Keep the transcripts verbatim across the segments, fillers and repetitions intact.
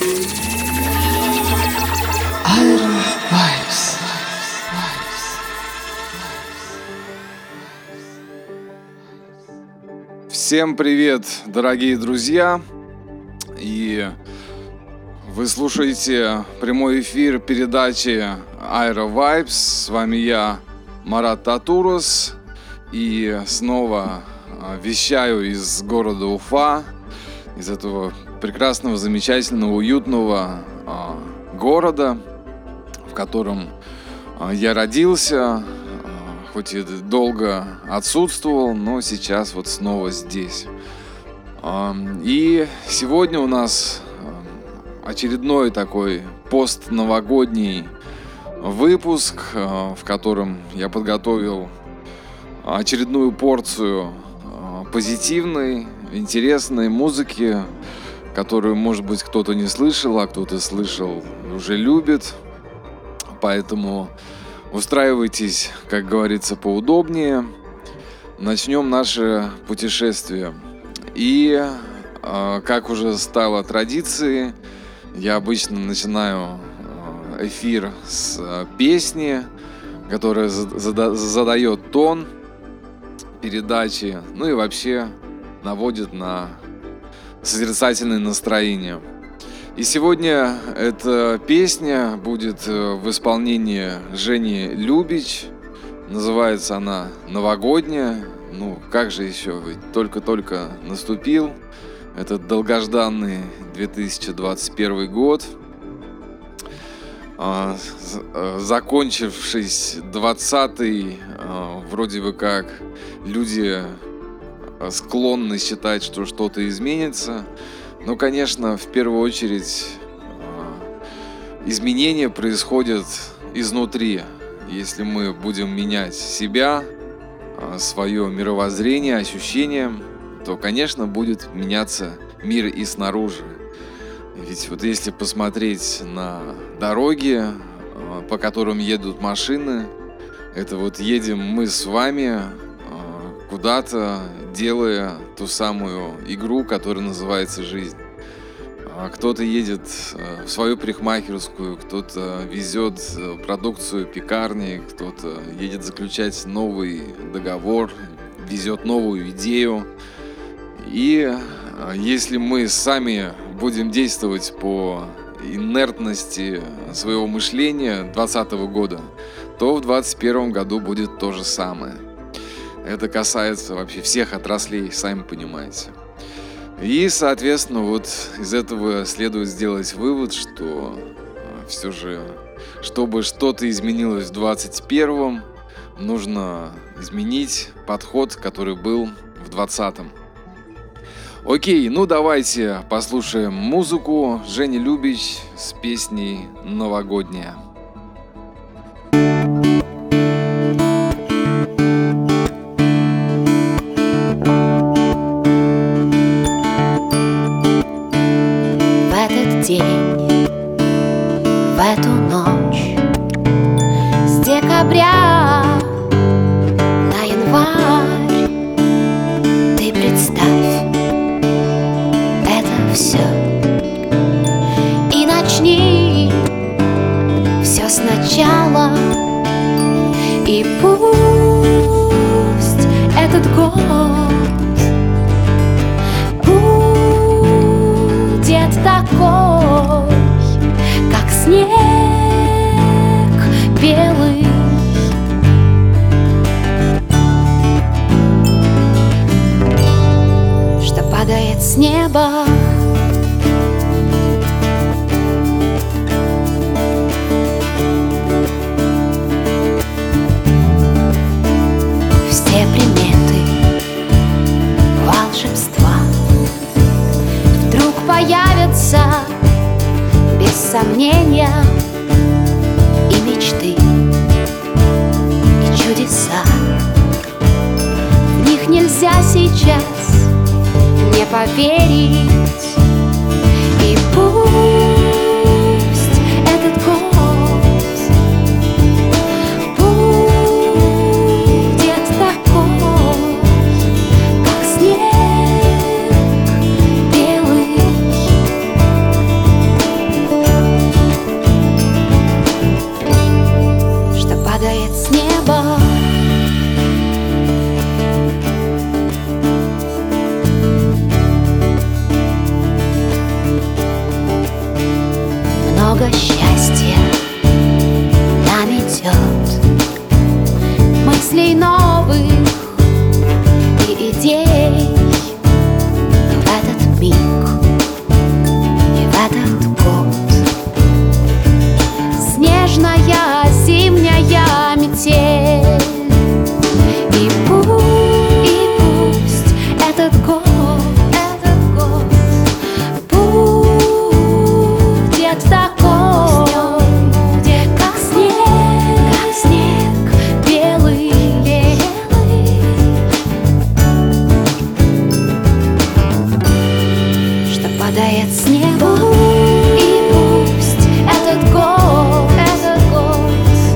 Aira Vibes. Всем привет, дорогие друзья! И вы слушаете прямой эфир передачи Aira Vibes. С вами я, Марат Татурос. И снова вещаю из города Уфа, из этого прекрасного, замечательного, уютного города, в котором я родился, хоть и долго отсутствовал, но сейчас вот снова здесь. И сегодня у нас очередной такой постновогодний выпуск, в котором я подготовил очередную порцию позитивной, интересной музыки, которую, может быть, кто-то не слышал, а кто-то слышал и уже любит. Поэтому устраивайтесь, как говорится, поудобнее. Начнем наше путешествие. И, как уже стало традицией, я обычно начинаю эфир с песни, которая задает тон передачи, ну и вообще наводит на созерцательное настроение. И сегодня эта песня будет в исполнении Жени Любич. Называется она «Новогодняя». Ну, как же еще, ведь только-только наступил этот долгожданный две тысячи двадцать первый год. Закончившись двадцатый, вроде бы как люди склонны считать, что что-то изменится. Но, конечно, в первую очередь изменения происходят изнутри. Если мы будем менять себя, свое мировоззрение, ощущения, то, конечно, будет меняться мир и снаружи. Ведь вот если посмотреть на дороги, по которым едут машины, это вот едем мы с вами куда-то, делая ту самую игру, которая называется жизнь. Кто-то едет в свою парикмахерскую, кто-то везет продукцию пекарни, кто-то едет заключать новый договор, везет новую идею. И если мы сами будем действовать по инертности своего мышления двадцатого года, то в двадцать первом году будет то же самое. Это касается вообще всех отраслей, сами понимаете. И, соответственно, вот из этого следует сделать вывод, что все же, чтобы что-то изменилось в двадцать первом, нужно изменить подход, который был в двадцатом. Окей, ну давайте послушаем музыку Жени Любич с песней «Новогодняя». День, в эту ночь, с декабря на январь, ты представь это все и начни все сначала. И пусть этот год будет такой, как снег белый, что падает с неба. Все приметы волшебства вдруг появятся без сомнения, и мечты, и чудеса. В них нельзя сейчас не поверить. И пусть этот год будет такой, как снег белый, миг и в этот год. Снежная зимняя метель. И пусть, и пусть этот год, этот год будет такой, как снег, как снег белый, белый, что падает с неба. И пусть этот год, этот год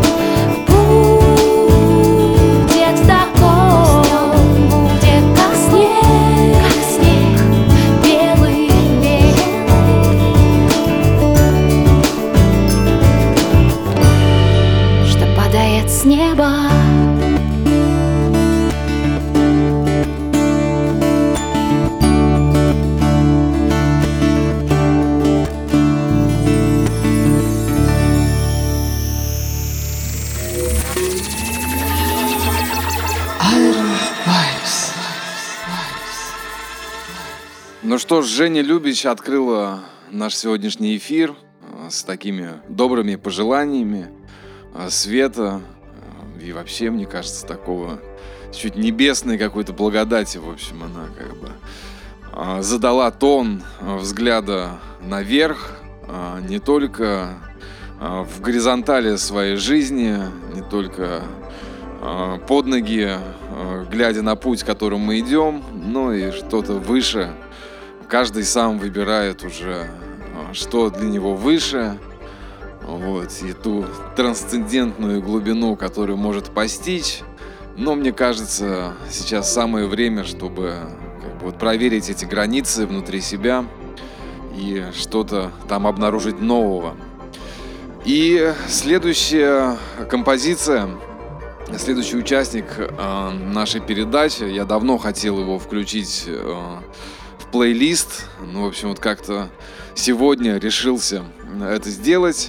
будет такой, будет как снег, как снег белый, белый, что падает с неба. Айра Вайбс. Ну что ж, Женя Любич открыла наш сегодняшний эфир э, с такими добрыми пожеланиями э, света э, и вообще, мне кажется, такого чуть небесной какой-то благодати. В общем, она как бы э, задала тон э, взгляда наверх, э, не только э, в горизонтали своей жизни, не только э, под ноги, э, глядя на путь, которым мы идем, но и что-то выше. Каждый сам выбирает уже, что для него выше, вот, и ту трансцендентную глубину, которую может постичь. Но мне кажется, сейчас самое время, чтобы как бы, вот, проверить эти границы внутри себя и что-то там обнаружить нового. И следующая композиция, следующий участник э, нашей передачи, я давно хотел его включить э, плейлист, ну, в общем, вот как-то сегодня решился это сделать.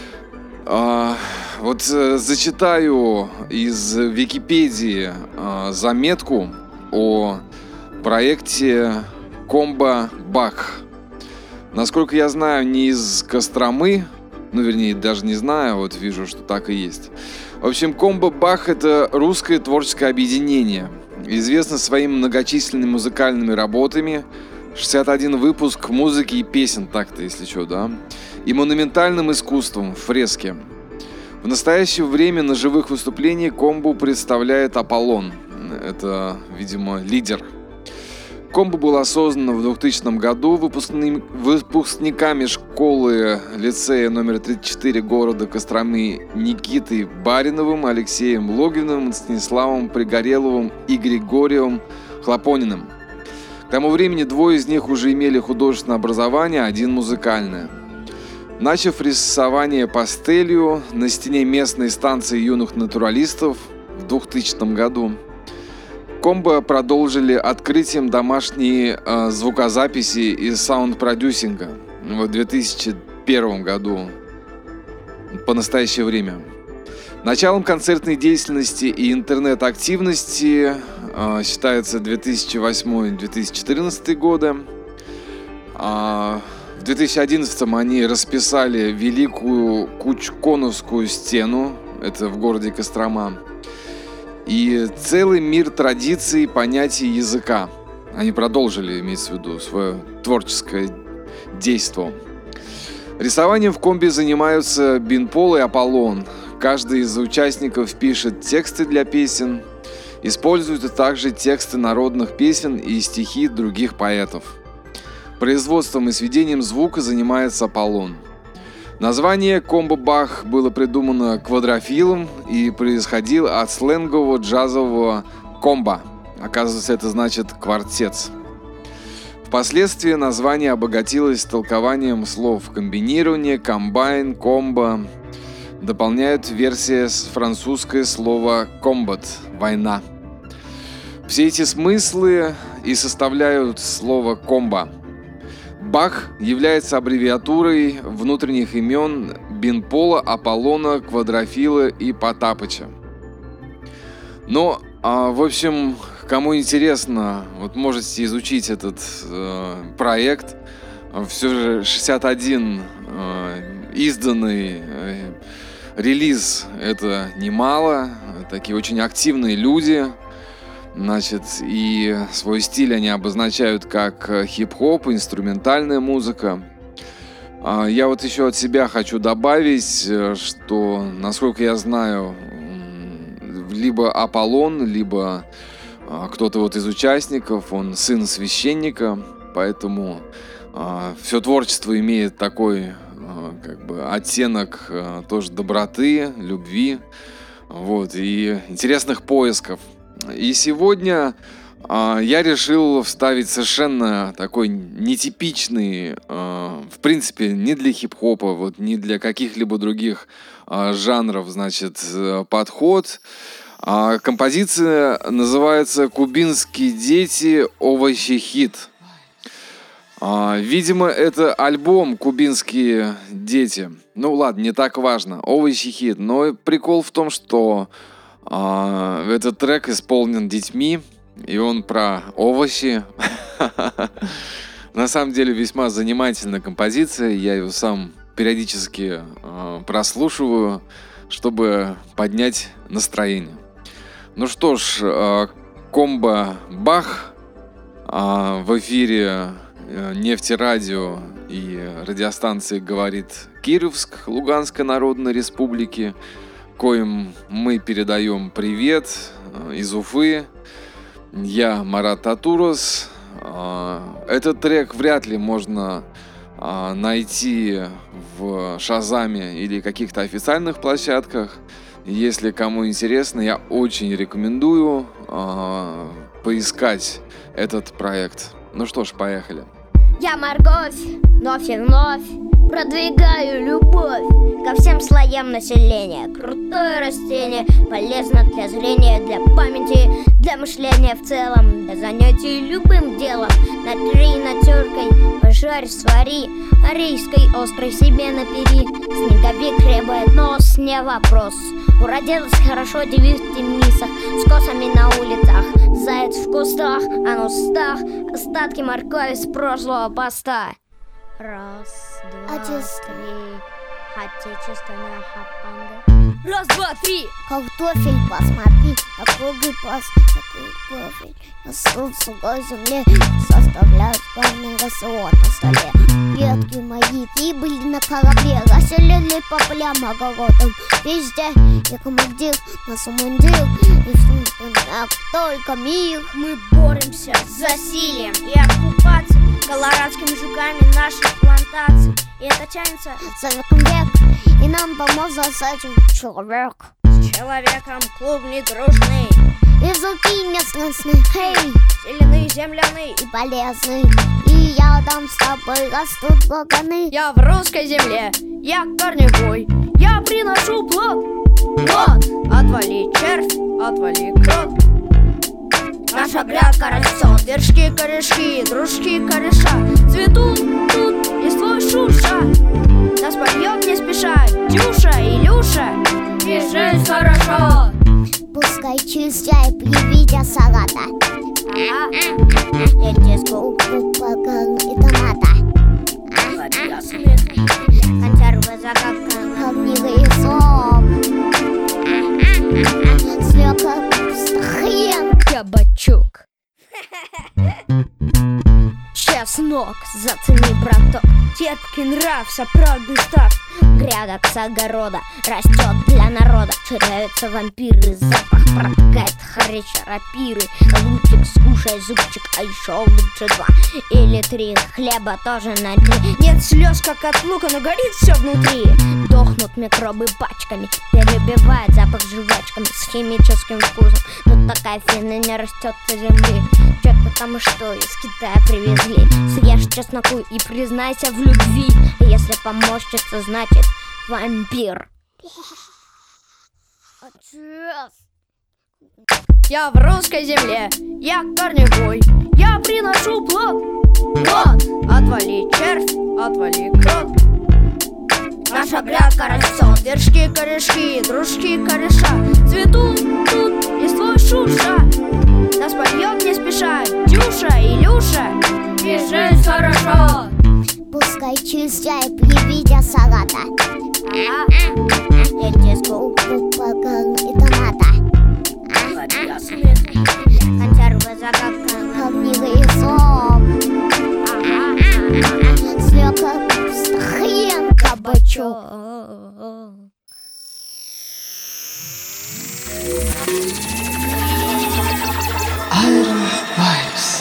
А, вот зачитаю из Википедии а, заметку о проекте Комбо Бах. Насколько я знаю, не из Костромы, ну, вернее, даже не знаю, вот вижу, что так и есть. В общем, Комбо Бах — это русское творческое объединение, известно своими многочисленными музыкальными работами, шестьдесят один выпуск музыки и песен, так-то, если что, да, и монументальным искусством, фрески. В настоящее время на живых выступлениях Комбо представляет Аполлон. Это, видимо, лидер. Комбо было создано в двухтысячном году выпускни... выпускниками школы лицея номер тридцать четыре города Костромы Никитой Бариновым, Алексеем Логиновым, Станиславом Пригореловым и Григорием Хлопониным. К тому времени двое из них уже имели художественное образование, один музыкальное. Начав рисование пастелью на стене местной станции юных натуралистов в двухтысячном году, Комбо продолжили открытием домашней э, звукозаписи и саунд-продюсинга в две тысячи первом году по настоящее время. Началом концертной деятельности и интернет-активности э, считается две тысячи восьмой - две тысячи четырнадцатый годы. А в две тысячи одиннадцатом они расписали Великую Кучконовскую стену, это в городе Кострома, и целый мир традиций, понятий языка. Они продолжили, имеется в виду, свое творческое действо. Рисованием в Комбе занимаются Бинпол и Аполлон. Каждый из участников пишет тексты для песен, используют также тексты народных песен и стихи других поэтов. Производством и сведением звука занимается Аполлон. Название Комбо Бах было придумано квадрофилом и происходило от сленгового джазового комбо. Оказывается, это значит квартет. Впоследствии название обогатилось толкованием слов комбинирование, комбайн, комбо. Дополняют версия с французское слово «combat» — «война». Все эти смыслы и составляют слово «комбо». Бах является аббревиатурой внутренних имен Бинпола, Аполлона, Квадрофила и Потапыча. Но, а, в общем, кому интересно, вот можете изучить этот э, проект. Все же шестьдесят один э, изданный э, релиз — это немало. Такие очень активные люди. Значит, и свой стиль они обозначают как хип-хоп, инструментальная музыка. Я вот еще от себя хочу добавить, что, насколько я знаю, либо Аполлон, либо кто-то вот из участников, он сын священника, поэтому все творчество имеет такой как бы оттенок тоже доброты, любви, вот, и интересных поисков. И сегодня э, я решил вставить совершенно такой нетипичный, э, в принципе, не для хип-хопа, вот, не для каких-либо других э, жанров, значит, э, подход. Э, композиция называется «Кубинские дети. Овощи хит». Э, видимо, это альбом «Кубинские дети». Ну ладно, не так важно. «Овощи хит». Но прикол в том, что Uh, этот трек исполнен детьми, и он про овощи. На самом деле весьма занимательная композиция. Я ее сам периодически uh, прослушиваю, чтобы поднять настроение. Ну что ж, uh, комбо Бах uh, в эфире uh, Нефтерадио и радиостанции «Говорит Кировск» Луганской Народной Республики, коим мы передаем привет из Уфы. Я Марат Татурос. Этот трек вряд ли можно найти в Шазаме или каких-то официальных площадках. Если кому интересно, я очень рекомендую поискать этот проект. Ну что ж, поехали. Я морковь, вновь и вновь продвигаю любовь ко всем слоям населения. Крутое растение, полезно для зрения, для памяти, для мышления в целом, для занятий любым делом. Натри натеркой, пожарь, свари, арийской острой себе напери. Снеговик хлебает нос, не вопрос. Уродилась хорошо, девиз в темницах, с косами на улицах, заяц в кустах, а на устах остатки моркови с прошлого поста. Раз, два, три. Отечественная хапанга. Раз, два, три. Картофель, посмотри, округлый пас, такой профиль. На сухой земле составляют главный рацион на столе. Предки мои прибыли на корабле, расселили по полям, огородам. Везде я командир, нас умандир, и в сумках только мир. Мы боремся с засилием и оккупацией колорадскими жуками наших плантаций. И это тянется за веком век, и нам помог за этим человек. С человеком клуб недружный, и звуки местностные, хей, зеленый, земляный и полезный. И я там с тобой растут вагоны. Я в русской земле, я корневой, я приношу плод. Вот, отвали червь, отвали крот. Наша грядка растет, вершки, корешки, дружки, кореша цветут тут, листвой шурша. Нас поет не спеша Дюша, Илюша, и жизнь хорошо. Пускай чистая при виде салата. Ага. Я диску покажу и томата. Консервы загадка, огнивый сок. Слёка хрен. Кабачок. Чеснок, зацени, браток. Терпкий нрав, сапрагный став. Грядок с огорода растет для народа. Теряются вампиры, запах протекает хреча рапиры. Лучик, скушай зубчик, а еще лучше два или три. Хлеба тоже на три. Нет слез, как от лука, но горит все внутри. Дохнут микробы пачками, перебивает запах жвачками с химическим вкусом. Но такая фина не растет со земли. Чё, потому что из Китая привезли. Съешь чесноку и признайся в любви. Если помощница, значит вампир. Я в русской земле, я корневой, я приношу плод. Вот, отвали червь, отвали крот. Наша грядка растет, вершки, корешки, дружки, кореша цветут тут, листвой шурша. Да споем не спеша, Дюша, Илюша, и жизнь хорошо. Пускай через чай приведя салата. Эти скупы покан и томата. Консервы закаканы, Как книга и сок. Слёка капуста, хрен кабачок. Айра Вайбс.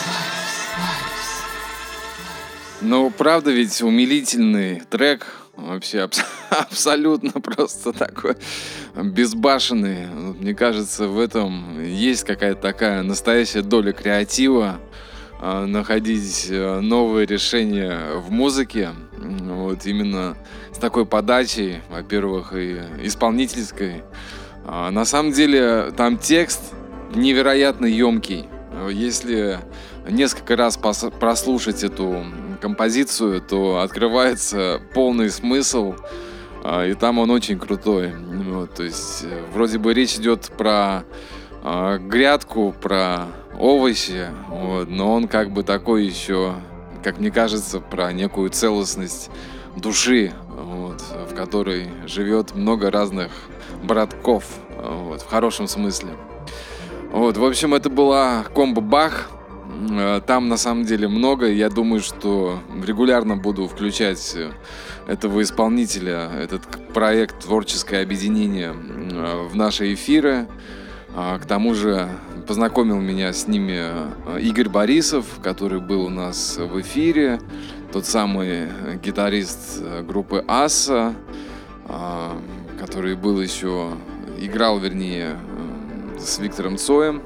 Ну, правда ведь умилительный трек. Вообще абс- абсолютно просто такой безбашенный. Вот, мне кажется, в этом есть какая-то такая настоящая доля креатива. а, Находить а, новые решения в музыке. Вот именно с такой подачей, во-первых, и исполнительской. А, На самом деле там текст невероятно емкий. Если несколько раз пос- прослушать эту композицию, то открывается полный смысл, а, и там он очень крутой. Вот, то есть э, вроде бы речь идет про а, грядку, про овощи, вот, но он как бы такой еще, как мне кажется, про некую целостность души, вот, в которой живет много разных братков, вот, в хорошем смысле. Вот, в общем, это была комбо Бах. Э, Там на самом деле много. Я думаю, что регулярно буду включать э, этого исполнителя, этот к- проект «Творческое объединение» э, в наши эфиры. А, К тому же познакомил меня с ними э, Игорь Борисов, который был у нас в эфире. Тот самый э, гитарист э, группы Асса, а, который был еще, играл, вернее, э, с Виктором Цоем.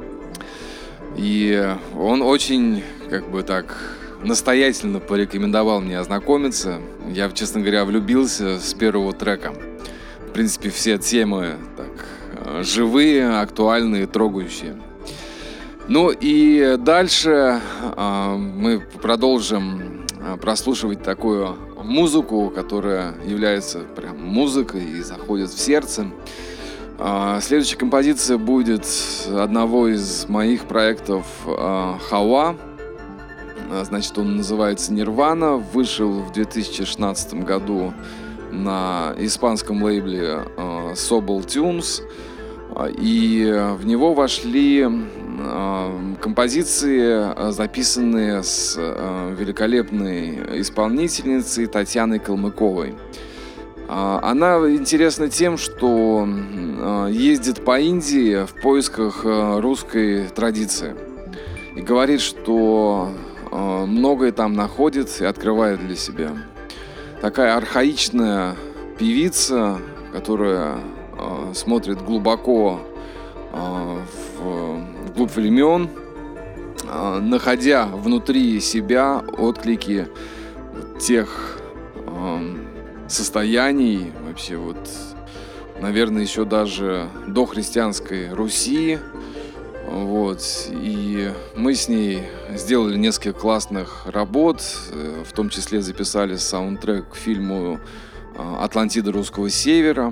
И он очень, как бы так, настоятельно порекомендовал мне ознакомиться. Я, честно говоря, влюбился с первого трека. В принципе, все темы так э, живые, актуальные, трогающие. Ну и дальше э, мы продолжим э, прослушивать такую музыку, которая является прям музыкой и заходит в сердце. А, Следующая композиция будет одного из моих проектов а, Хауа. А, Значит, он называется «Нирвана». Вышел в две тысячи шестнадцатом году на испанском лейбле а, Sobel Tunes. А, И в него вошли а, композиции, а, записанные с а, великолепной исполнительницей Татьяной Калмыковой. А, Она интересна тем, что м, а, ездит по Индии в поисках а, русской традиции. И говорит, что а, многое там находит и открывает для себя. Такая архаичная певица, которая а, смотрит глубоко а, в, вглубь времен, а, находя внутри себя отклики тех а, состояний, вообще вот, наверное, еще даже до христианской Руси. Вот. И мы с ней сделали несколько классных работ, э, в том числе записали саундтрек к фильму э, «Атлантида русского севера».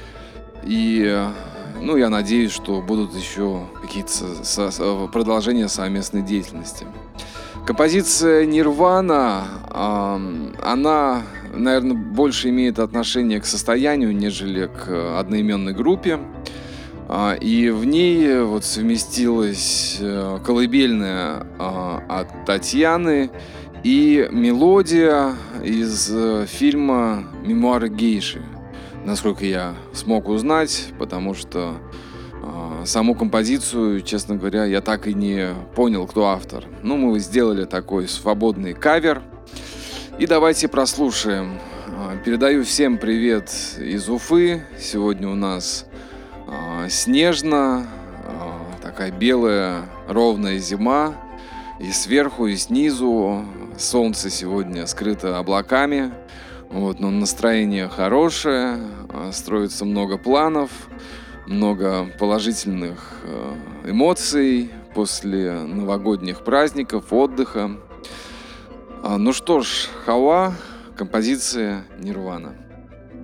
И, э, ну, я надеюсь, что будут еще какие-то со- со- продолжения совместной деятельности. Композиция «Нирвана», ам, она, наверное, больше имеет отношение к состоянию, нежели к одноименной группе. А, И в ней вот совместилась э, колыбельная а, от Татьяны и мелодия из э, фильма «Мемуары гейши», насколько я смог узнать, потому что а, саму композицию, честно говоря, я так и не понял, кто автор. Ну, мы сделали такой свободный кавер. И давайте прослушаем. А, Передаю всем привет из Уфы. Сегодня у нас а, снежно, а, такая белая ровная зима. И сверху, и снизу солнце сегодня скрыто облаками. Вот, но настроение хорошее, а, строится много планов, много положительных э, эмоций после новогодних праздников, отдыха. А, Ну что ж, Хауа, композиция «Нирвана».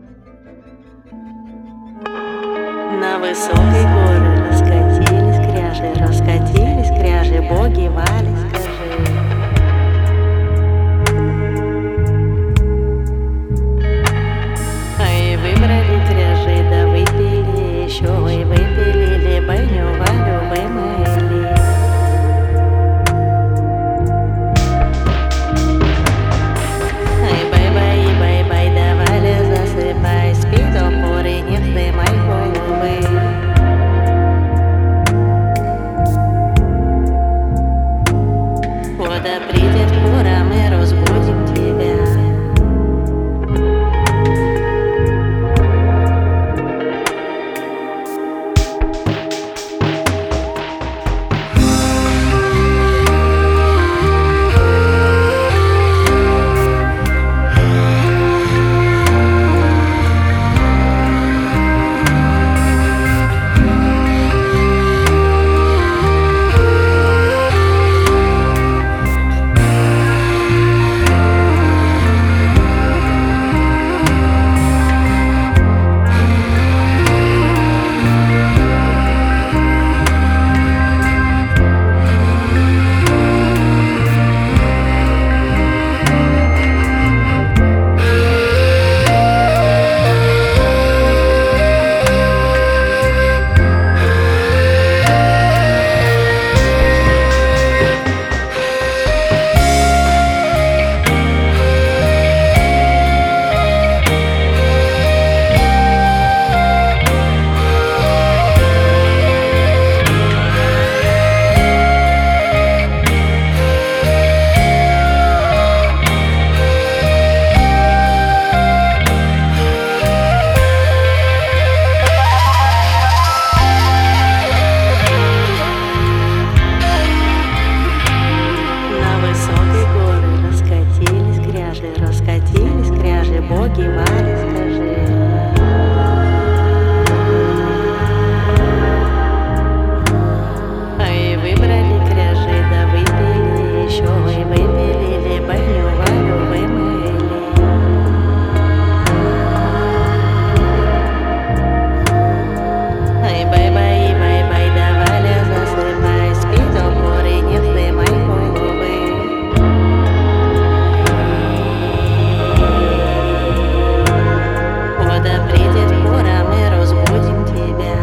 На высокой горы раскатились грязь. кряжи, раскатились кряжи, боги Вали, скажи. Ай, выбрали кряжи, да выпили еще, и выпилили баню Валю, вымыли. Ай, бай-бай, бай-бай, да Валя, засыпай, спи до поры, не вздымай головы. Когда придет пора, мы разбудим тебя. Раскатились кряжи, боги Вали, скажи. Ай, выбрали кряжи, да выпили еще, и выпилили баню Валю, вымыли. Ай, бай-бай, бай-бай, да Валя, засыпай, спи до поры, не вздымай головы. Когда придет пора, мы разбудим тебя.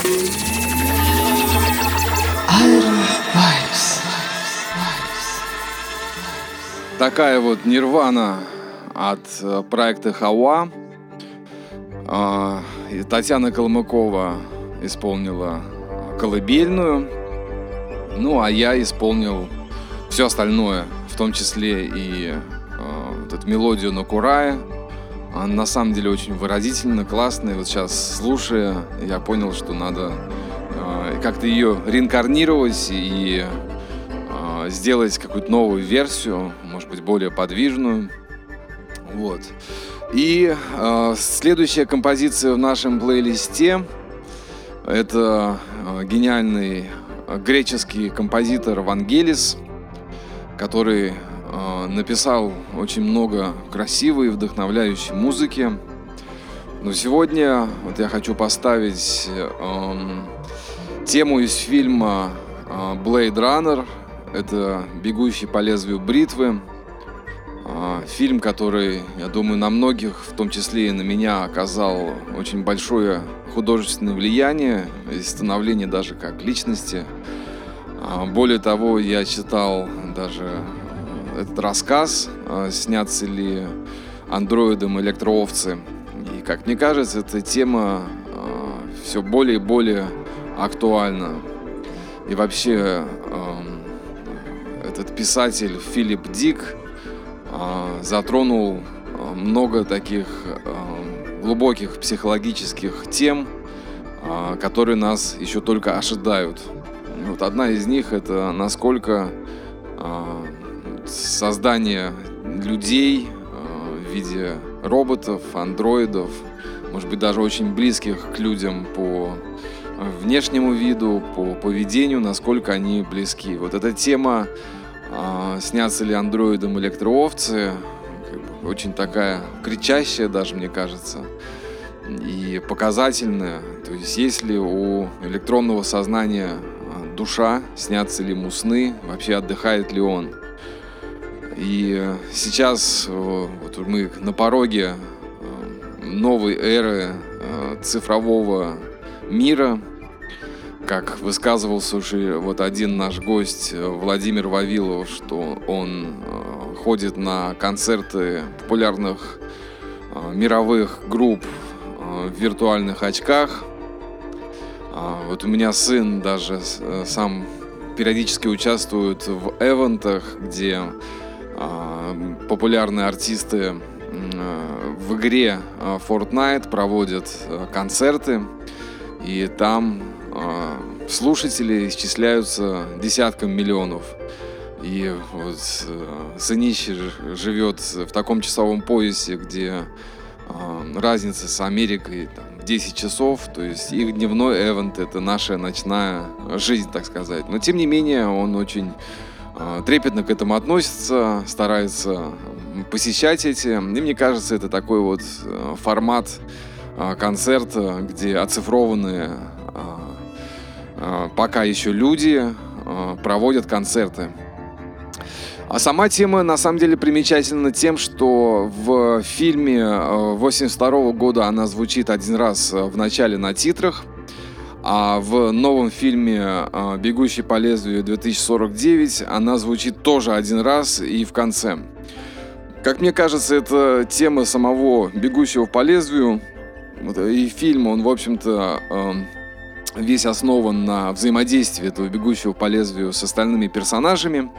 Iron Vibes. Такая вот нирвана от э, проекта Хауа. А, и Татьяна Калмыкова исполнила колыбельную. Ну, а я исполнил все остальное, в том числе и э, вот эту мелодию на курае. Она на самом деле очень выразительно, классная. Вот сейчас, слушая, я понял, что надо э, как-то ее реинкарнировать и э, сделать какую-то новую версию, может быть, более подвижную. Вот. И э, следующая композиция в нашем плейлисте — это э, гениальный греческий композитор Вангелис, который э, написал очень много красивой и вдохновляющей музыки. Но сегодня вот я хочу поставить э, тему из фильма э, Blade Runner. Это «Бегущий по лезвию бритвы». Э, фильм, который, я думаю, на многих, в том числе и на меня, оказал очень большое художественное влияние и становление даже как личности. Более того, я читал даже этот рассказ «Снятся ли андроидом электроовцы?». И, как мне кажется, эта тема все более и более актуальна. И вообще, этот писатель Филипп Дик затронул много таких глубоких психологических тем, которые нас еще только ожидают. Вот одна из них — это насколько создание людей в виде роботов, андроидов, может быть, даже очень близких к людям по внешнему виду, по поведению, насколько они близки. Вот эта тема «Снятся ли андроидом электроовцы?» очень такая кричащая даже, мне кажется, и показательная. То есть есть ли у электронного сознания душа, снятся ли ему сны, вообще отдыхает ли он. И сейчас вот мы на пороге новой эры цифрового мира. Как высказывался уже вот один наш гость Владимир Вавилов, что он ходит на концерты популярных мировых групп в виртуальных очках. Вот у меня сын даже сам периодически участвует в эвентах, где популярные артисты в игре Fortnite проводят концерты, и там слушатели исчисляются десяткам миллионов. И вот сынище живет в таком часовом поясе, где разница с Америкой там, десять часов, то есть их дневной эвент — это наша ночная жизнь, так сказать. Но тем не менее он очень э, трепетно к этому относится, старается посещать эти. И мне кажется, это такой вот э, формат э, концерта, где оцифрованные э, э, пока еще люди э, проводят концерты. А сама тема на самом деле примечательна тем, что в фильме восемьдесят второго года она звучит один раз в начале на титрах, а в новом фильме «Бегущий по лезвию две тысячи сорок девять» она звучит тоже один раз и в конце. Как мне кажется, это тема самого «Бегущего по лезвию», и фильм, он, в общем-то, весь основан на взаимодействии этого «Бегущего по лезвию» с остальными персонажами.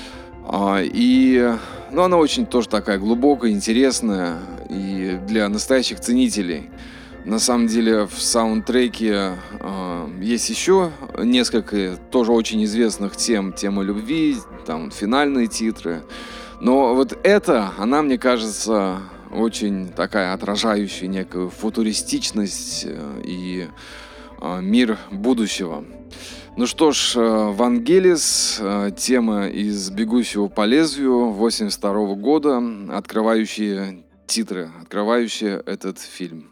И, ну, она очень тоже такая глубокая, интересная и для настоящих ценителей. На самом деле в саундтреке э, есть еще несколько тоже очень известных тем. Тема любви, там финальные титры. Но вот эта, она, мне кажется, очень такая отражающая некую футуристичность э, и э, мир будущего. Ну что ж, Вангелис, тема из «Бегущего по лезвию» восемьдесят второго года, открывающие титры, открывающие этот фильм.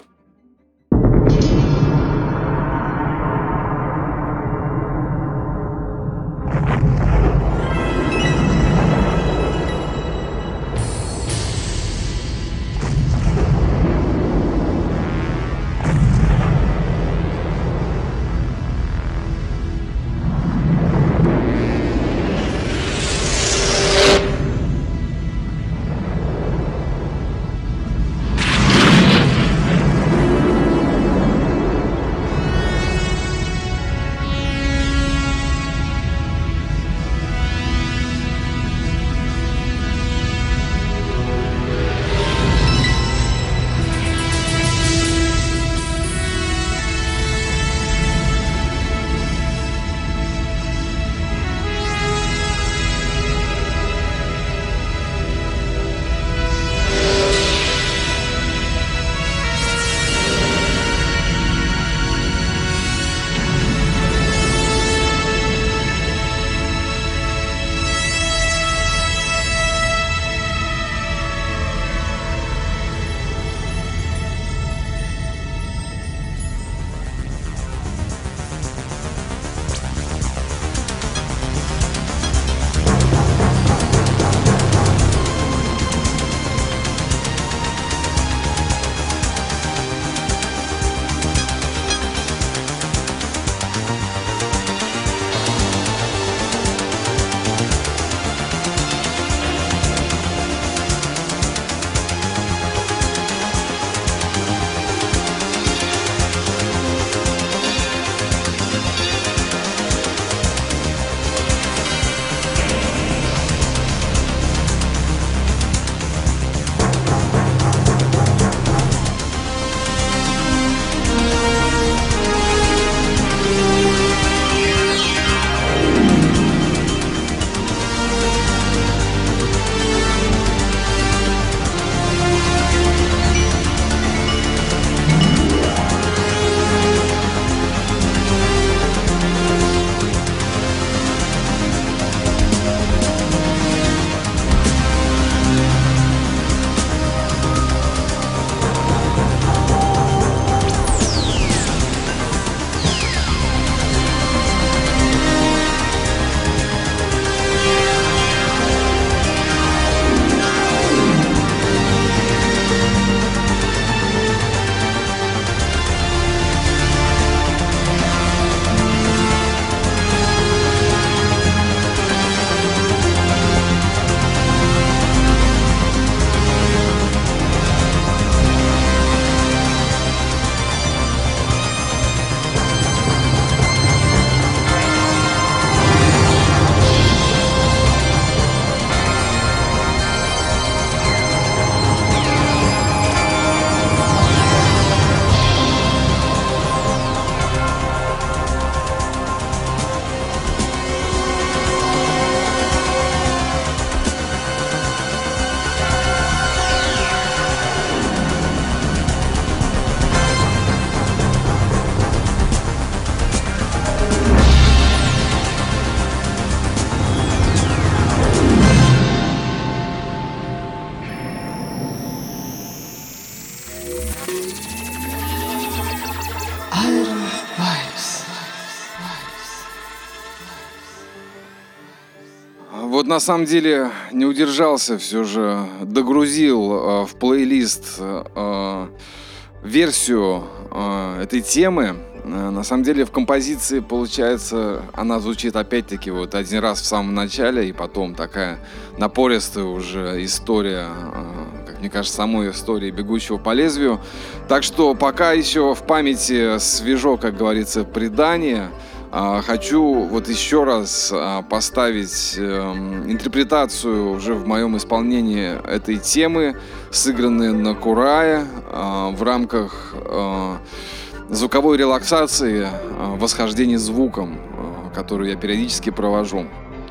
вот на самом деле не удержался, все же догрузил э, в плейлист э, версию э, этой темы. Э, на самом деле в композиции, получается, она звучит опять-таки вот один раз в самом начале, и потом такая напористая уже история, э, как мне кажется, самой истории «Бегущего по лезвию». Так что пока еще в памяти свежо, как говорится, предание. Хочу вот еще раз поставить интерпретацию уже в моем исполнении этой темы, сыгранной на курае в рамках звуковой релаксации, восхождения звуком, которую я периодически провожу.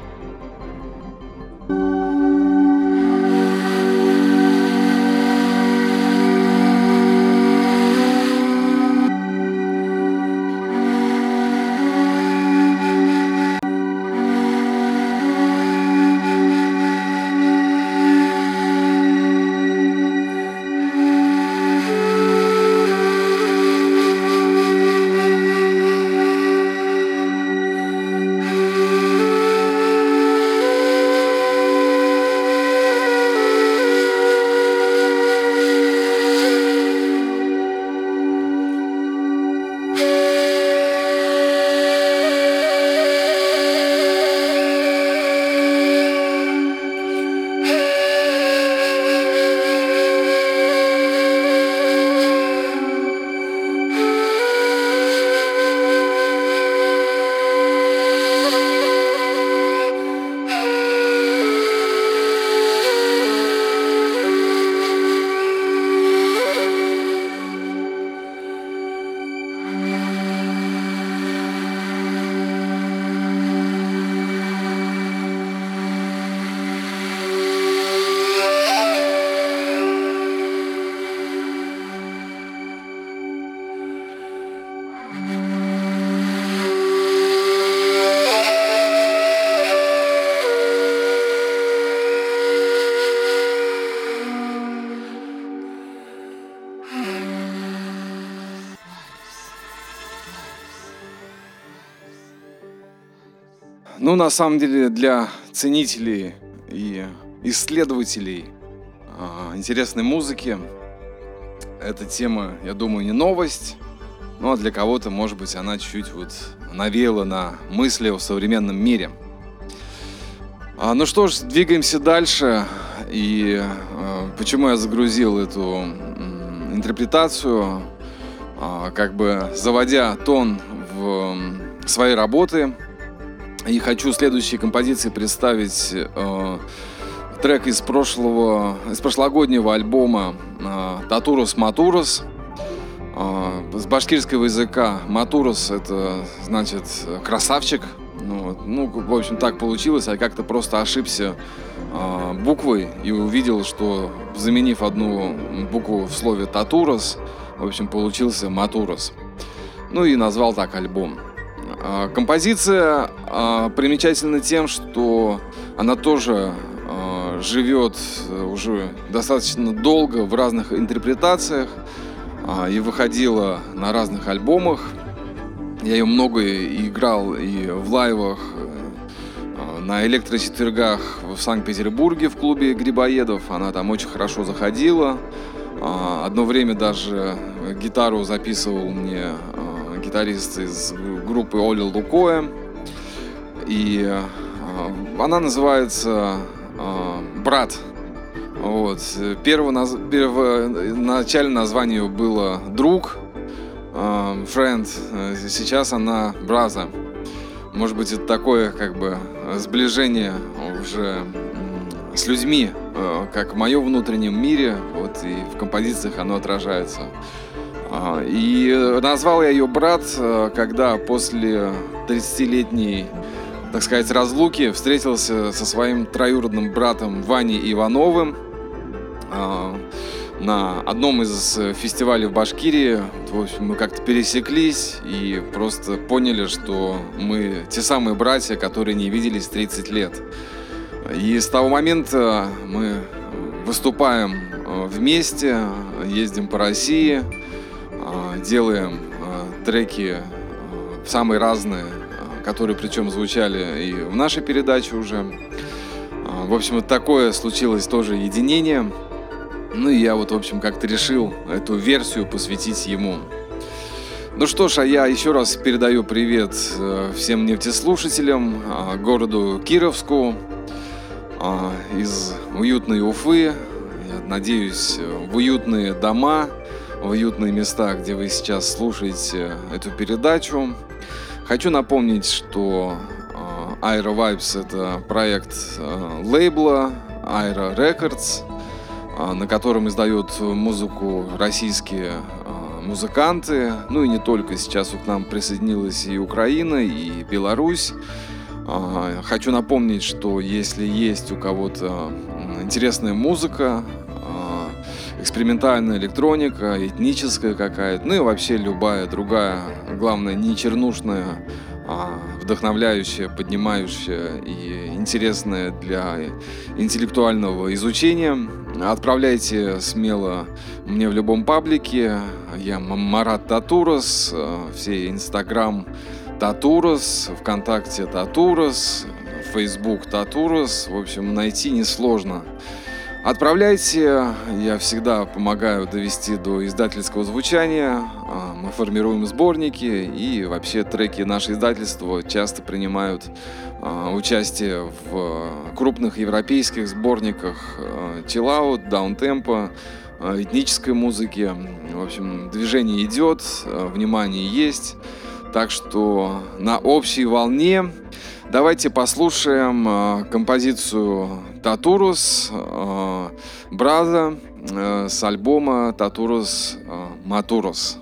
Ну, на самом деле, для ценителей и исследователей э, интересной музыки эта тема, я думаю, не новость. Ну, а для кого-то, может быть, она чуть-чуть вот навеяла на мысли о современном мире. А, ну что ж, двигаемся дальше. И э, почему я загрузил эту э, интерпретацию, э, как бы заводя тон в э, своей работы. И хочу в следующей композиции представить э, трек из прошлого, из прошлогоднего альбома э, «Татурос Матурос». Э, с башкирского языка «Матурос» — это значит «красавчик». Ну, ну, в общем, так получилось. Я как-то просто ошибся э, буквой и увидел, что, заменив одну букву в слове «Татурос», в общем, получился «Матурос». Ну и назвал так альбом. Композиция э, примечательна тем, что она тоже э, живет уже достаточно долго в разных интерпретациях э, и выходила на разных альбомах. Я ее много играл и в лайвах э, на электрочетвергах в Санкт-Петербурге в клубе Грибоедов. Она там очень хорошо заходила. Э, одно время даже гитару записывал мне э, гитарист из группы Оля Лукоя. И э, она называется э, «Брат». Вот. Первое, наз... Первоначальное название ее было «Друг», э, «Friend». Сейчас она «Браза». Может быть, это такое как бы сближение уже с людьми, э, как в моем внутреннем мире. Вот, и в композициях оно отражается. И назвал я ее «Брат», когда после тридцатилетней, так сказать, разлуки встретился со своим троюродным братом Ваней Ивановым на одном из фестивалей в Башкирии. В общем, мы как-то пересеклись и просто поняли, что мы те самые братья, которые не виделись тридцать лет. И с того момента мы выступаем вместе, ездим по России, делаем э, треки э, самые разные, э, которые причем звучали и в нашей передаче уже. В общем, вот такое случилось тоже единение. Ну и я вот, в общем, как-то решил эту версию посвятить ему. Ну что ж, а я еще раз передаю привет всем нефтеслушателям, городу Кировску из уютной Уфы. Я надеюсь, в уютные дома, в уютные места, где вы сейчас слушаете эту передачу. Хочу напомнить, что Aira Vibes — это проект лейбла Aira Records, на котором издают музыку российские музыканты. Ну и не только. Сейчас к нам присоединилась и Украина, и Беларусь. Хочу напомнить, что если есть у кого-то интересная музыка, экспериментальная электроника, этническая какая-то, ну и вообще любая другая, главное, не чернушная, а вдохновляющая, поднимающая и интересная для интеллектуального изучения, отправляйте смело мне в любом паблике. Я Марат Татурос, все Инстаграм Татурос, ВКонтакте Татурос, Фейсбук Татурос. В общем, найти несложно. Отправляйте, я всегда помогаю довести до издательского звучания. Мы формируем сборники, и вообще треки нашего издательства часто принимают участие в крупных европейских сборниках чиллаут, даунтемпо, этнической музыки. В общем, движение идет, внимание есть. Так что на общей волне давайте послушаем э, композицию Татурос э, Браза э, с альбома Татурос э, Матурос.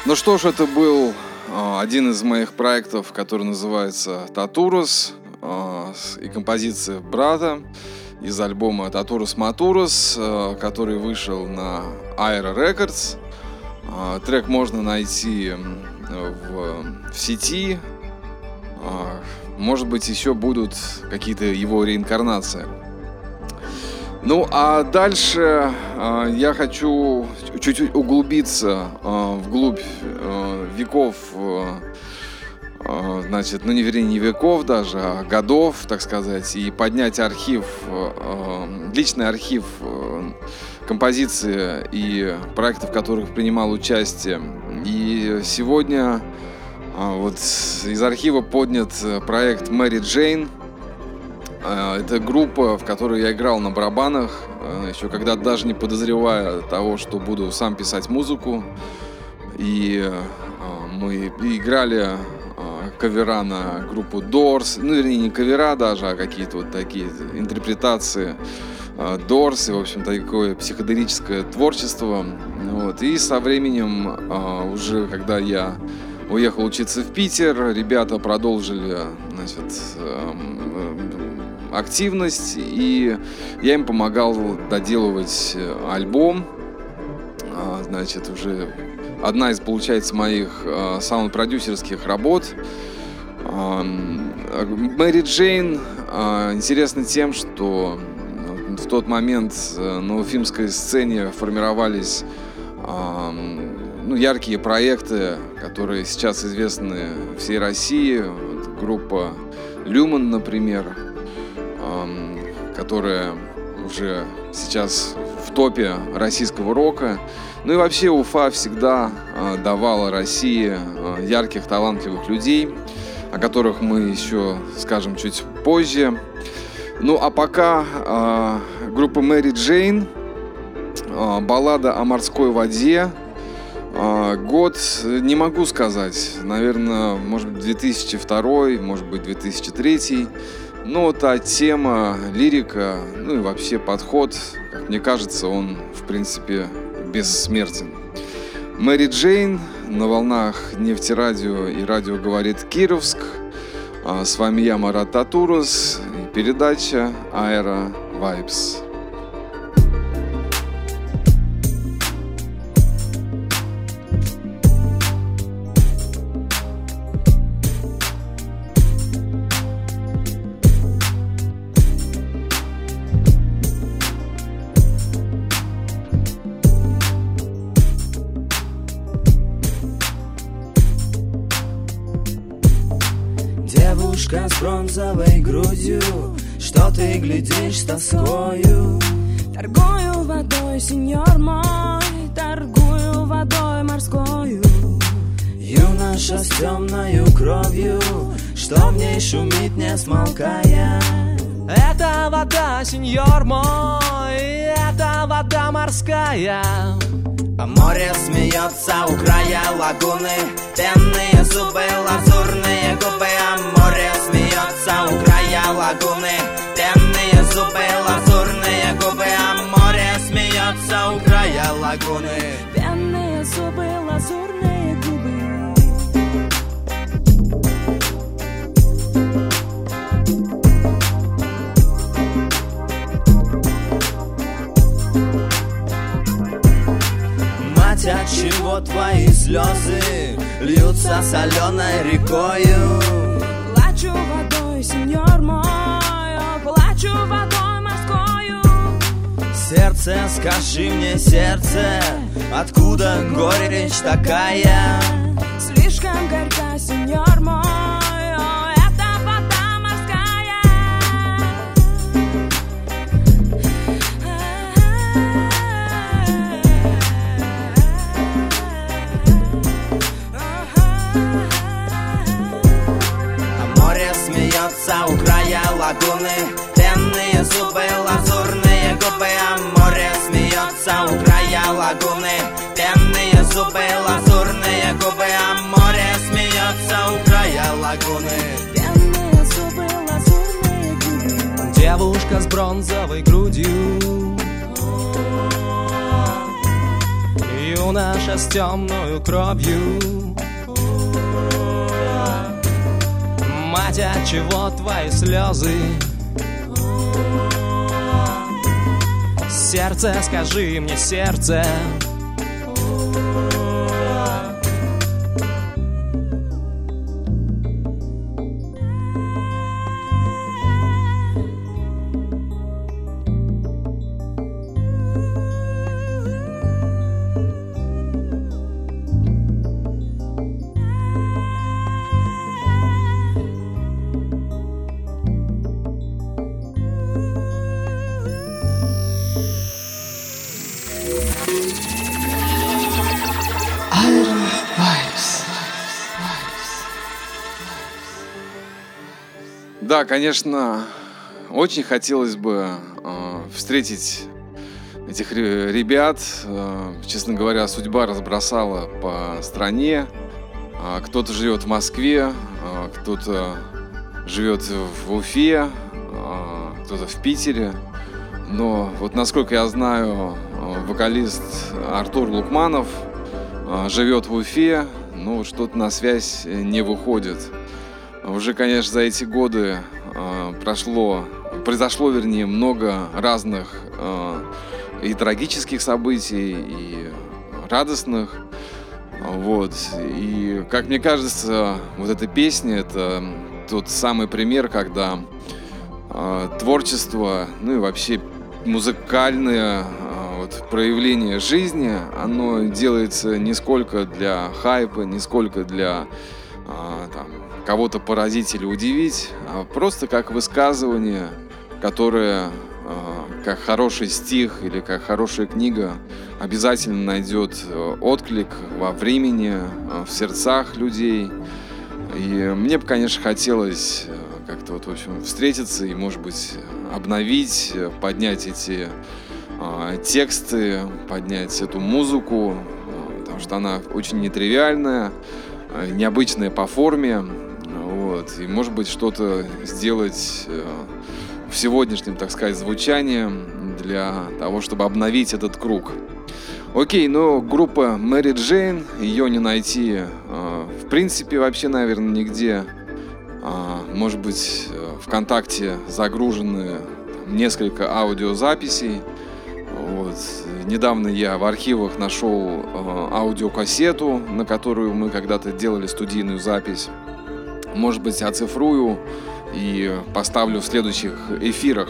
Ну что ж, это был э, один из моих проектов, который называется «Татурус», э, и композиция брата из альбома «Татурус Матурус», э, который вышел на Aira Records. Э, трек можно найти в, в сети. Э, может быть, еще будут какие-то его реинкарнации. Ну, а дальше э, я хочу чуть-чуть углубиться э, вглубь э, веков, э, э, значит, ну, не вернее, не веков даже, а годов, так сказать, и поднять архив, э, личный архив э, композиции и проектов, в которых принимал участие. И сегодня э, вот из архива поднят проект Мэри Джейн. Это группа, в которой я играл на барабанах, еще когда даже не подозревая того, что буду сам писать музыку. И мы играли кавера на группу Doors, ну, вернее, не кавера даже, а какие-то вот такие интерпретации Doors, и, в общем, такое психоделическое творчество. Вот. И со временем, уже когда я уехал учиться в Питер, ребята продолжили, значит, активность, и я им помогал доделывать альбом. Значит, уже одна из, получается, моих саунд-продюсерских работ. Мэри Джейн интересна тем, что в тот момент на уфимской сцене формировались ну, яркие проекты, которые сейчас известны всей России. Вот группа Люмен, например, которая уже сейчас в топе российского рока. Ну и вообще Уфа всегда давала России ярких, талантливых людей, о которых мы еще скажем чуть позже. Ну а пока группа Мэри Джейн, баллада о морской воде. Год не могу сказать, наверное, может быть две тысячи второй, может быть две тысячи третий. Но та тема, лирика, ну и вообще подход, как мне кажется, он, в принципе, бессмертен. Мэри Джейн на волнах Нефтерадио и радио «Говорит Кировск». С вами я, Марат Татурус, и передача Aira Vibes. Девушка с бронзовой грудью, что ты глядишь с тоскою? Торгую водой, сеньор мой, торгую водой морскою. Юноша с темною кровью, что в ней шумит, не смолкая. Это вода, сеньор мой, это вода морская. А море смеется у края лагуны, пенные зубы, лазурные губы. А море смеется у края лагуны, пенные зубы, лазурные губы. А море смеется у края лагуны, пенные зубы, лазурные губы. Отчего твои слезы льются соленой рекою? Плачу водой, сеньор мой, плачу водой морскою. Сердце, скажи мне, сердце, откуда горечь такая? Слишком горька, сеньор мой, это вода морская. У края лагуны, пенные зубы, лазурные губы. А море смеется у края лагуны, пенные зубы, лазурные губы. А море смеется у края лагуны, пенные зубы, лазурные губы. Девушка с бронзовой грудью, все наше с темную кровью. Мать, от чего твои слезы? Сердце, скажи мне, сердце. Ira Vibes. Да, конечно, очень хотелось бы э, встретить этих ре- ребят. Э, честно говоря, судьба разбросала по стране. Э, кто-то живет в Москве, э, кто-то живет в Уфе, э, кто-то в Питере. Но вот насколько я знаю, э, вокалист Артур Лукманов э, живет в Уфе, но что-то на связь не выходит. Уже, конечно, за эти годы э, прошло, произошло, вернее, много разных э, и трагических событий, и радостных. Вот. И, как мне кажется, вот эта песня — это тот самый пример, когда э, творчество, ну и вообще музыкальное э, вот, проявление жизни, оно делается не сколько для хайпа, не сколько для э, там, кого-то поразить или удивить, а просто как высказывание, которое, э, как хороший стих или как хорошая книга, обязательно найдет отклик во времени, э, в сердцах людей. И мне бы, конечно, хотелось э, как-то вот, в общем, встретиться и, может быть, обновить, поднять эти э, тексты, поднять эту музыку, э, потому что она очень нетривиальная, э, необычная по форме. Вот, и, может быть, что-то сделать э, в сегодняшнем, так сказать, звучании для того, чтобы обновить этот круг. Окей, ну, группа Мэри Джейн, ее не найти э, в принципе вообще, наверное, нигде. Э, может быть, э, ВКонтакте загружены там, несколько аудиозаписей. Вот. Недавно я в архивах нашел э, аудиокассету, на которую мы когда-то делали студийную запись. Может быть, оцифрую и поставлю в следующих эфирах.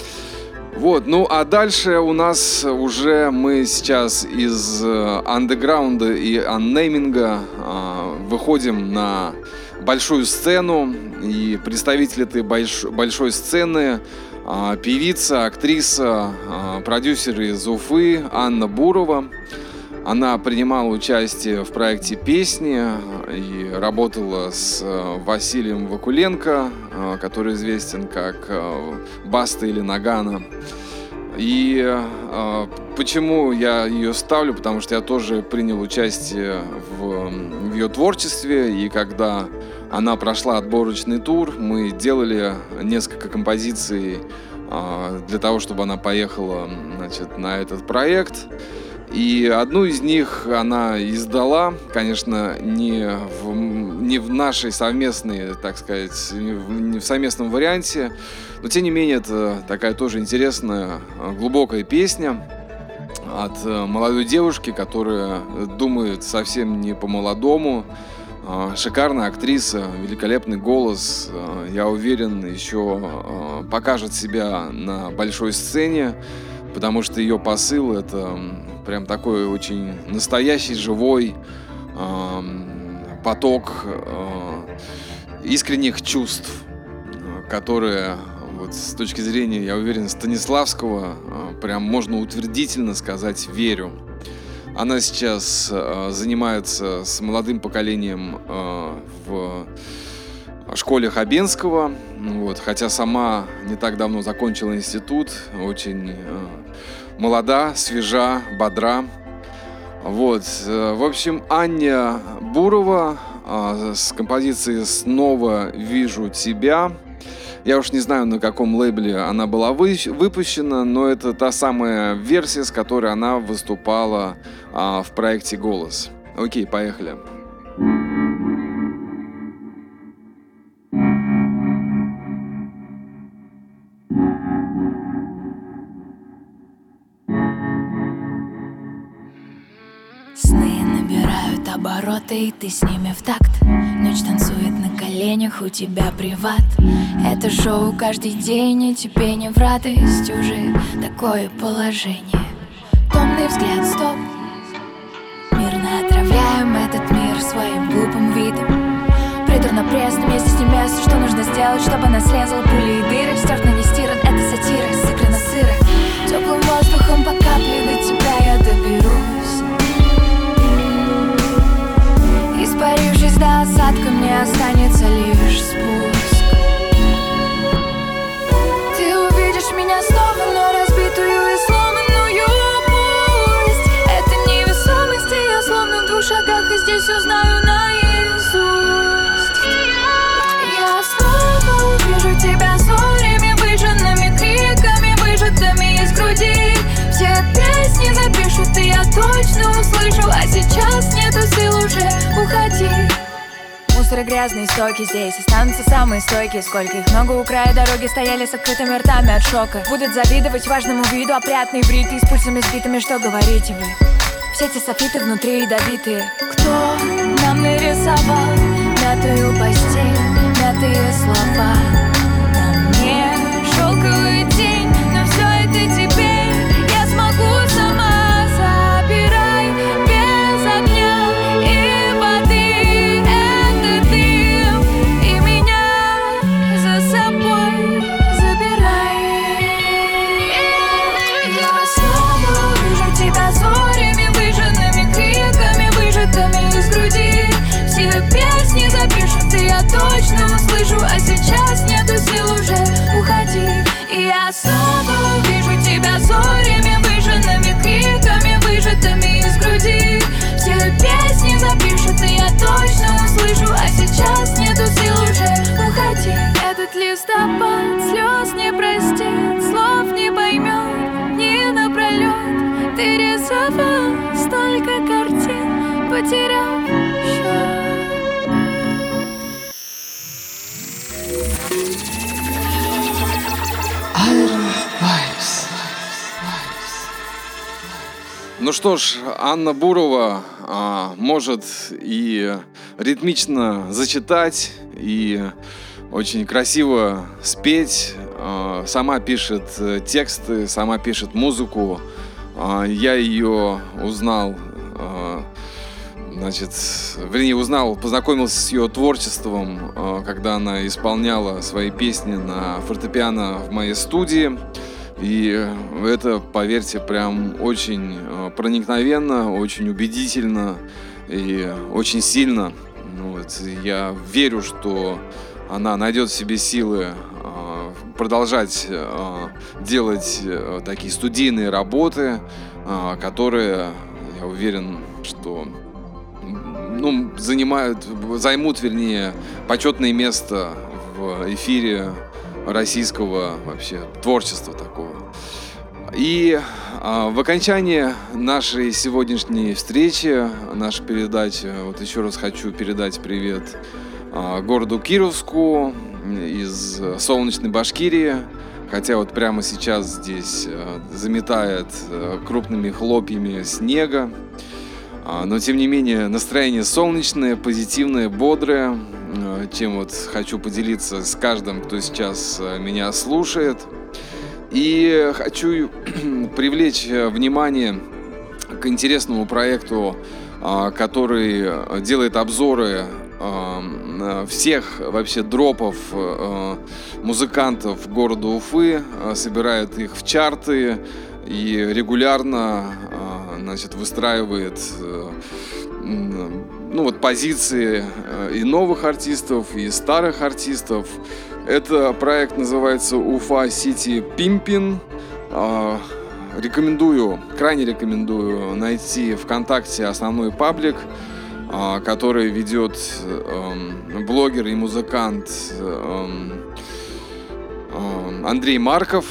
Вот, ну а дальше у нас уже мы сейчас из андеграунда и аннейминга э, выходим на большую сцену. И представитель этой больш- большой сцены э, певица, актриса, э, продюсер из Уфы Анна Бурова. Она принимала участие в проекте «Песни» и работала с Василием Вакуленко, который известен как Баста или Нагано. И почему я ее ставлю? Потому что я тоже принял участие в, в ее творчестве, и когда она прошла отборочный тур, мы делали несколько композиций для того, чтобы она поехала, значит, на этот проект. И одну из них она издала, конечно, не в, не в нашей совместной, так сказать, не в, не в совместном варианте, но тем не менее это такая тоже интересная, глубокая песня от молодой девушки, которая думает совсем не по-молодому. Шикарная актриса, великолепный голос, я уверен, еще покажет себя на большой сцене, потому что ее посыл — это прям такой очень настоящий, живой э, поток э, искренних чувств, которые вот с точки зрения, я уверен, Станиславского, э, прям можно утвердительно сказать «верю». Она сейчас э, занимается с молодым поколением э, в школе Хабенского, вот, хотя сама не так давно закончила институт, очень э, молода, свежа, бодра. Вот, э, в общем, Аня Бурова э, с композицией «Снова вижу тебя». Я уж не знаю, на каком лейбле она была вы- выпущена, но это та самая версия, с которой она выступала а, в проекте «Голос». Окей, поехали. Сны набирают обороты, и ты с ними в такт. Ночь танцует на коленях, у тебя приват. Это шоу каждый день, и тебе не в радость уже такое положение. Томный взгляд, стоп. Мирно отравляем этот мир своим глупым видом. Приторно пресно, вместе с ним место, что нужно сделать, чтобы нас срезал пули и дыры. Стерт, но не стиран, это сатира, сыграно сыро. Теплым воздухом по капле до тебя я доберусь. Испарившись до осадка, мне останется лишь спуск. Ты увидишь меня снова, но разбитую и сломанную. Пусть это невесомость, и я словно в двух шагах, и здесь все знаю наизусть. Я снова увижу тебя зорями, выжженными криками, выжатыми из груди. Все песни запишут, и я точно услышу, а сейчас нету сил уже, уходи. Мусоры грязные стоки здесь останутся самые стойкие. Сколько их много у края дороги стояли с открытыми ртами от шока. Будут завидовать важному виду, опрятные бритые, с пульсами сбитыми. Что говорите вы? Все эти софиты внутри ядовитые. Кто нам нарисовал мятую постель, мятые слова? На мне шелковый день, но все это теперь я смогу сама. Забирай без огня и воды этот дым, и меня за собой забирай. Я снова увижу тебя зорями, выжженными криками, выжатыми из груди. Все песни запишут, и я точно услышу, а сейчас нету сил уже, уходи. И я снова увижу тебя зорями, выжженными криками, выжатыми из груди. Все песни запишут, и я точно услышу, а сейчас нету сил уже, уходи. Этот листопад слез не простит, слов не поймет, не напролет. Ты рисовал столько картин, потеряв счет. Iron Vibes. Ну что ж, Анна Бурова а, может и ритмично зачитать, и очень красиво спеть. А, сама пишет тексты, сама пишет музыку. А, я ее узнал, а, значит, вернее, узнал, познакомился с ее творчеством, а, когда она исполняла свои песни на фортепиано в моей студии. И это, поверьте, прям очень проникновенно, очень убедительно и очень сильно. Ну, вот, я верю, что она найдет в себе силы э, продолжать э, делать э, такие студийные работы, э, которые, я уверен, что ну, занимают, займут, вернее, почетное место в эфире российского вообще творчества такого. И а, в окончании нашей сегодняшней встречи, нашей передачи, вот еще раз хочу передать привет а, городу Кировску из солнечной Башкирии. Хотя вот прямо сейчас здесь а, заметает а, крупными хлопьями снега. А, но тем не менее настроение солнечное, позитивное, бодрое. Чем вот хочу поделиться с каждым, кто сейчас меня слушает. И хочу привлечь внимание к интересному проекту, который делает обзоры всех вообще дропов музыкантов города Уфы, собирает их в чарты и регулярно, значит, выстраивает ну вот позиции и новых артистов, и старых артистов. Это проект называется Уфа City Pimpin'. Рекомендую, крайне рекомендую найти ВКонтакте основной паблик, который ведет блогер и музыкант Андрей Марков.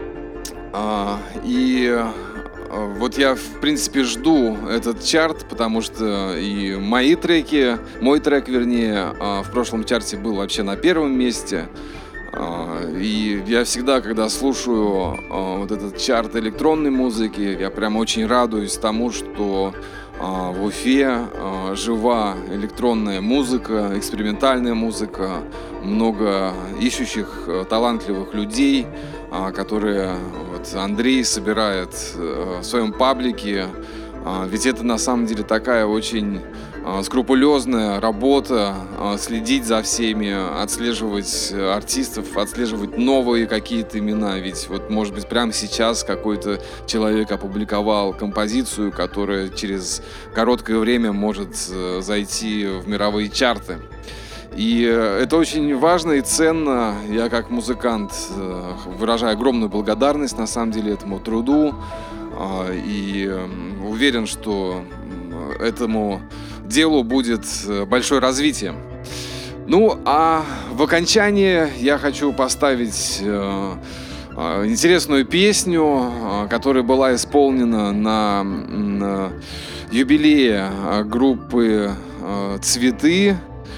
И вот я, в принципе, жду этот чарт, потому что и мои треки, мой трек, вернее, в прошлом чарте был вообще на первом месте. И я всегда, когда слушаю вот этот чарт электронной музыки, я прям очень радуюсь тому, что в Уфе жива электронная музыка, экспериментальная музыка, много ищущих талантливых людей, которые вот Андрей собирает в своем паблике. Ведь это на самом деле такая очень скрупулезная работа, следить за всеми, отслеживать артистов, отслеживать новые какие-то имена. Ведь вот, может быть, прямо сейчас какой-то человек опубликовал композицию, которая через короткое время может зайти в мировые чарты. И это очень важно и ценно. Я как музыкант выражаю огромную благодарность на самом деле этому труду. И уверен, что этому делу будет большое развитие. Ну, а в окончании я хочу поставить интересную песню, которая была исполнена на, на юбилее группы «Цветы»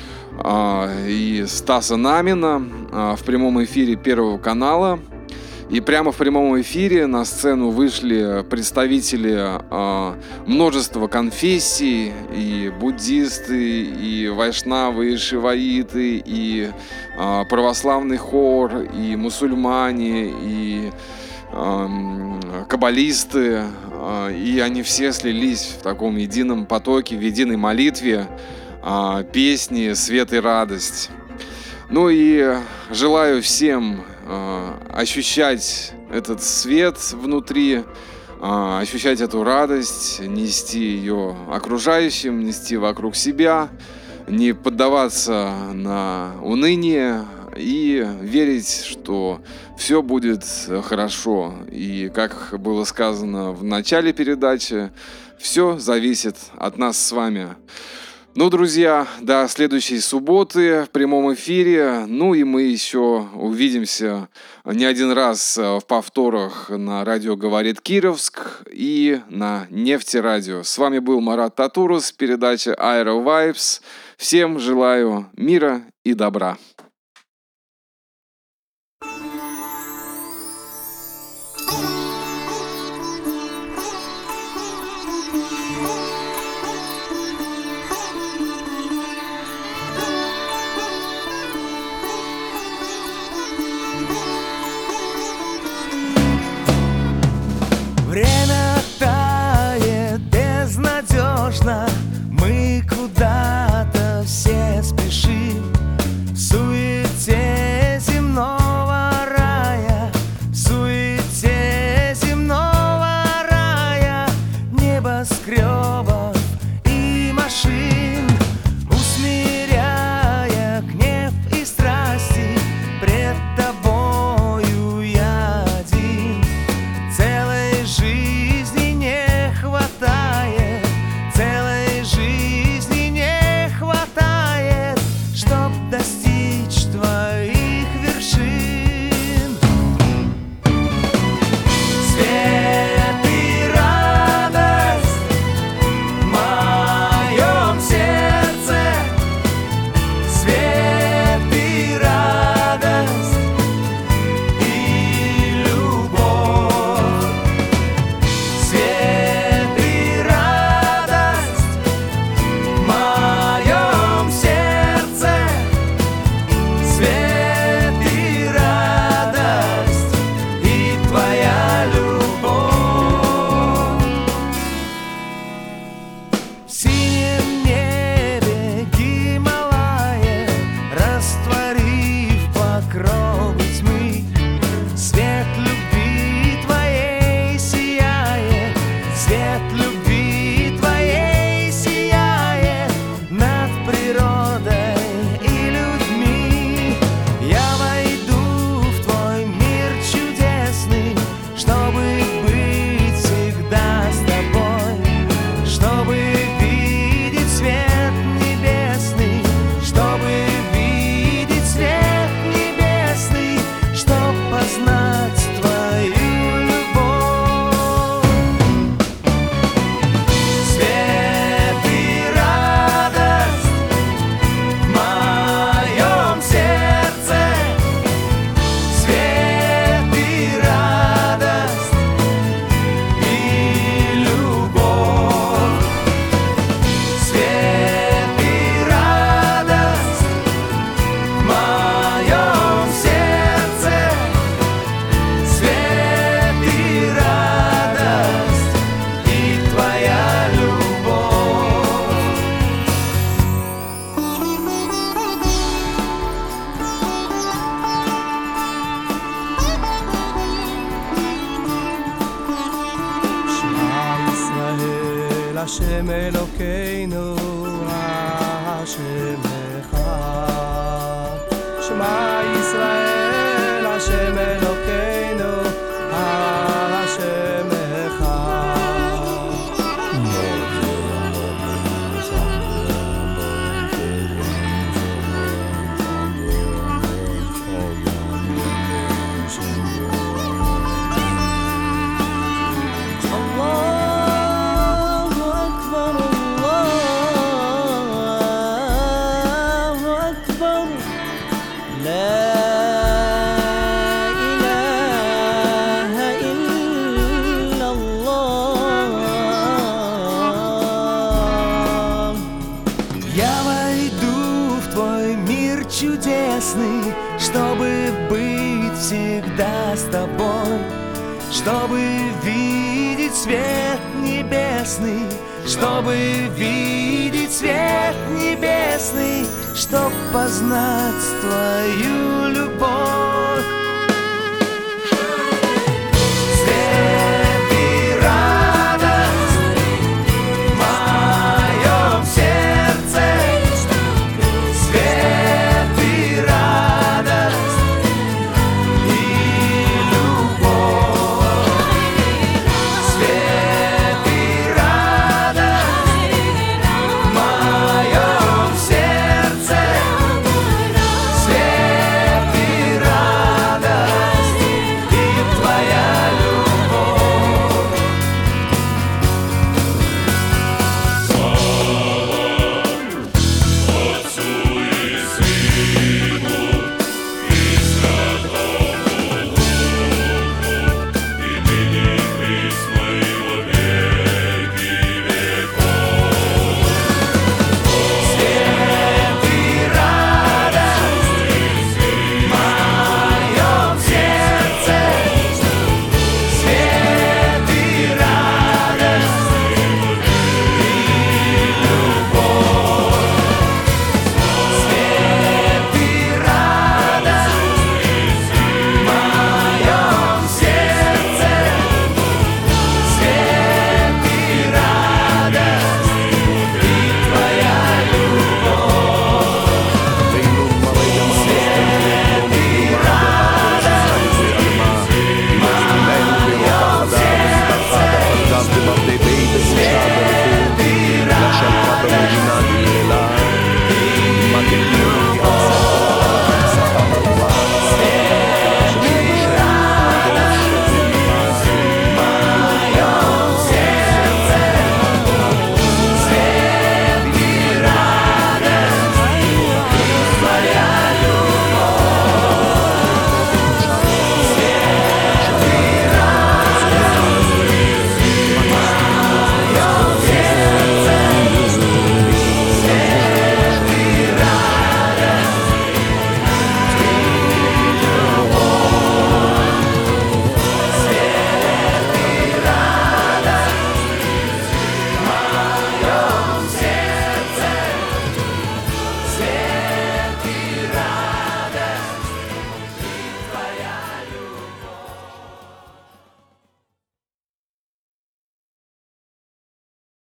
и Стаса Намина в прямом эфире Первого канала. И прямо в прямом эфире на сцену вышли представители э, множества конфессий, и буддисты, и вайшнавы, и шиваиты, и э, православный хор, и мусульмане, и э, каббалисты. Э, и они все слились в таком едином потоке, в единой молитве, э, песни «Свет и радость». Ну и желаю всем э, ощущать этот свет внутри, э, ощущать эту радость, нести ее окружающим, нести вокруг себя, не поддаваться на уныние и верить, что все будет хорошо. И, как было сказано в начале передачи, все зависит от нас с вами. Ну, друзья, до следующей субботы в прямом эфире. Ну и мы еще увидимся не один раз в повторах на радио «Говорит Кировск» и на Нефтерадио. С вами был Марат Татурус, передача Aero Vibes. Всем желаю мира и добра. Время тает безнадежно, мы куда-то все спешим. Суета השם אלוקינו, השם אחד. שמע ישראל, השם אלוקינו, השם אחד. Чудесный, чтобы быть всегда с тобой, чтобы видеть свет небесный, чтобы видеть свет небесный, чтоб познать твою любовь. Свет и радость в моем сердце, свет Lasciare il fatto originale là, ma che